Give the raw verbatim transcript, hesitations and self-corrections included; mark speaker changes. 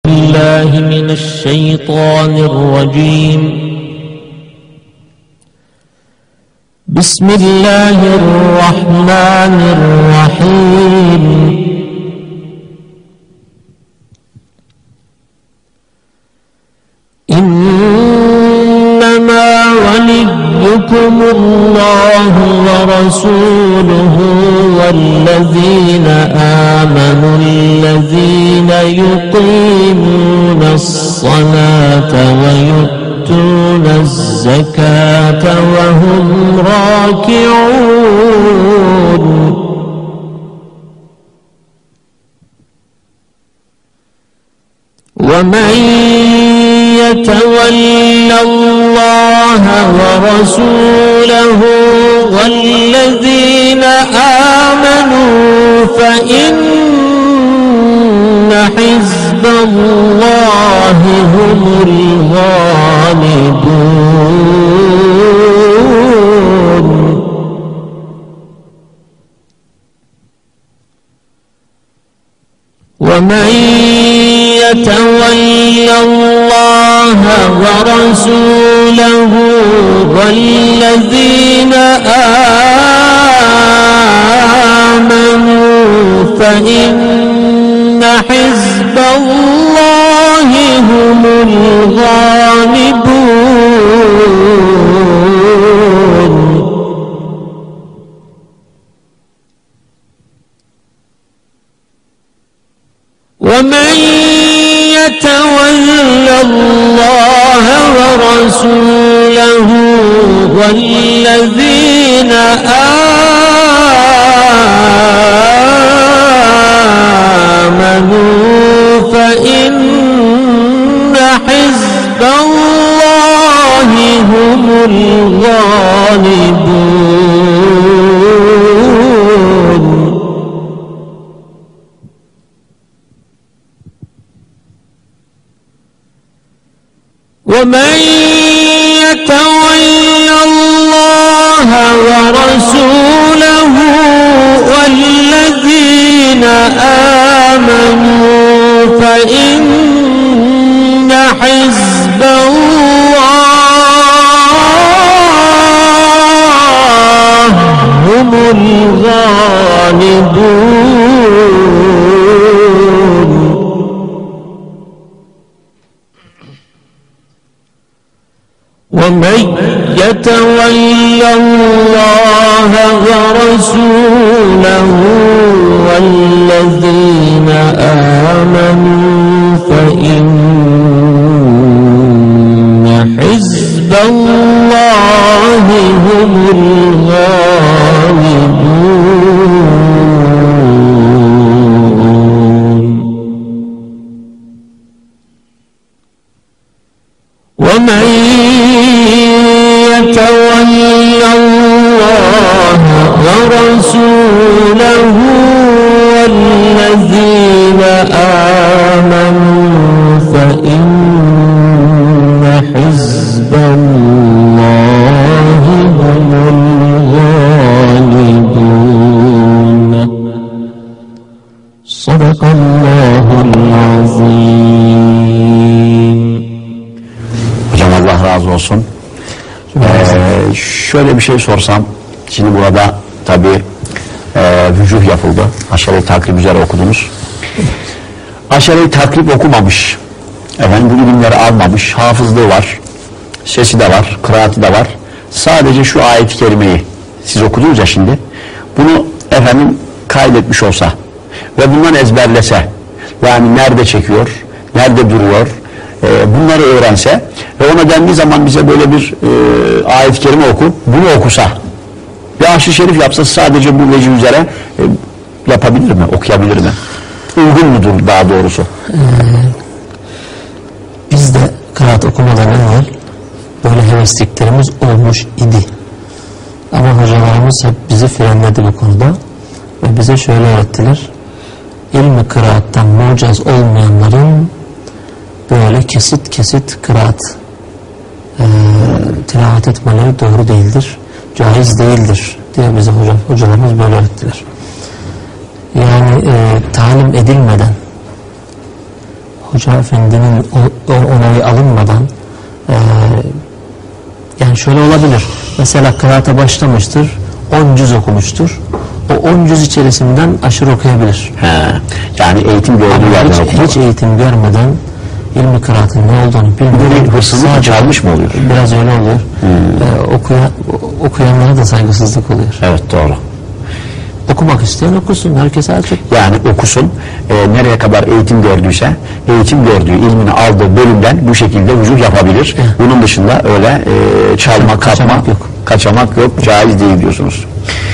Speaker 1: بالله من الشيطان الرجيم. بسم الله الرحمن الرحيم. إنما وليكم الله ورسوله والذين آمنوا الذين يقيمون الصلاة ويؤتون الزكاة وهم راكعون. ومن يتول الله ورسوله والذين آمنوا فإن حزب الله هم الغالبون. ومن يتول الله ورسوله والذين آمنوا فإن حزب الله هم الغالبون. ومن يتول الله ورسوله والذين آمنوا فإن حزب الله هم الغالبون. ومن يتول الله ورسوله والذين آمنوا فإن حزب الله هم الغالبون. ومن يتول الله ورسوله والذين آمنوا فإن حزب الله هم الغالبون. ومن يتول الله ورسوله والذين آمنوا فإن حزب الله هم الغالبون. صدق الله العظيم.
Speaker 2: Hocam Allah razı olsun. Ee, şöyle bir şey sorsam, şimdi burada tabi e, vücuh yapıldı, aşere-i takrib üzere okudunuz. Aşere-i takrib okumamış, efendim bu ilimleri almamış, hafızlığı var, sesi de var, kıraati de var. Sadece şu ayet-i kerimeyi siz okudunuz ya şimdi, bunu efendim kaydetmiş olsa ve bundan ezberlese, yani nerede çekiyor, nerede duruyor, e, bunları öğrense ve ona dendiği zaman bize böyle bir e, ayet-i kerime oku, bunu okusa ve aşırı şerif yapsa sadece bu vecih üzere e, yapabilir mi, okuyabilir mi? Uygun mudur daha doğrusu?
Speaker 1: Ee, biz de kıraat okumadan evvel böyle hevesliklerimiz olmuş idi. Ama hocalarımız hep bizi frenledi bu konuda ve bize şöyle öğrettiler: ilmi kıraattan mucaz olmayanların böyle kesit kesit kıraat e, tilavet etmeleri doğru değildir, caiz değildir diye bize hocam, hocalarımız böyle öğrettiler. Yani e, talim edilmeden, hoca efendinin o, o onayı alınmadan e, yani şöyle olabilir. Mesela kıraata başlamıştır, on cüz okumuştur. O on cüz içerisinden aşırı okuyabilir.
Speaker 2: He. Yani eğitim gördüğü
Speaker 1: Ama
Speaker 2: yerden
Speaker 1: hiç,
Speaker 2: okumalı.
Speaker 1: hiç eğitim görmeden ilmi kıraatın ne olduğunu bilmiyor.
Speaker 2: Bir hırsızlık mı, çalmış mı oluyor?
Speaker 1: Biraz öyle oluyor. Hmm. Ee, okuyan, okuyanlara da saygısızlık oluyor.
Speaker 2: Evet, doğru.
Speaker 1: Okumak isteyen okusun. Herkese açık.
Speaker 2: Yani okusun, e, nereye kadar eğitim gördüyse, eğitim gördüğü, ilmini aldığı bölümden bu şekilde vücut yapabilir.
Speaker 1: Evet.
Speaker 2: Bunun dışında öyle e, çalma,
Speaker 1: Kaçamak
Speaker 2: kapma,
Speaker 1: yok.
Speaker 2: kaçamak yok, caiz değil diyorsunuz.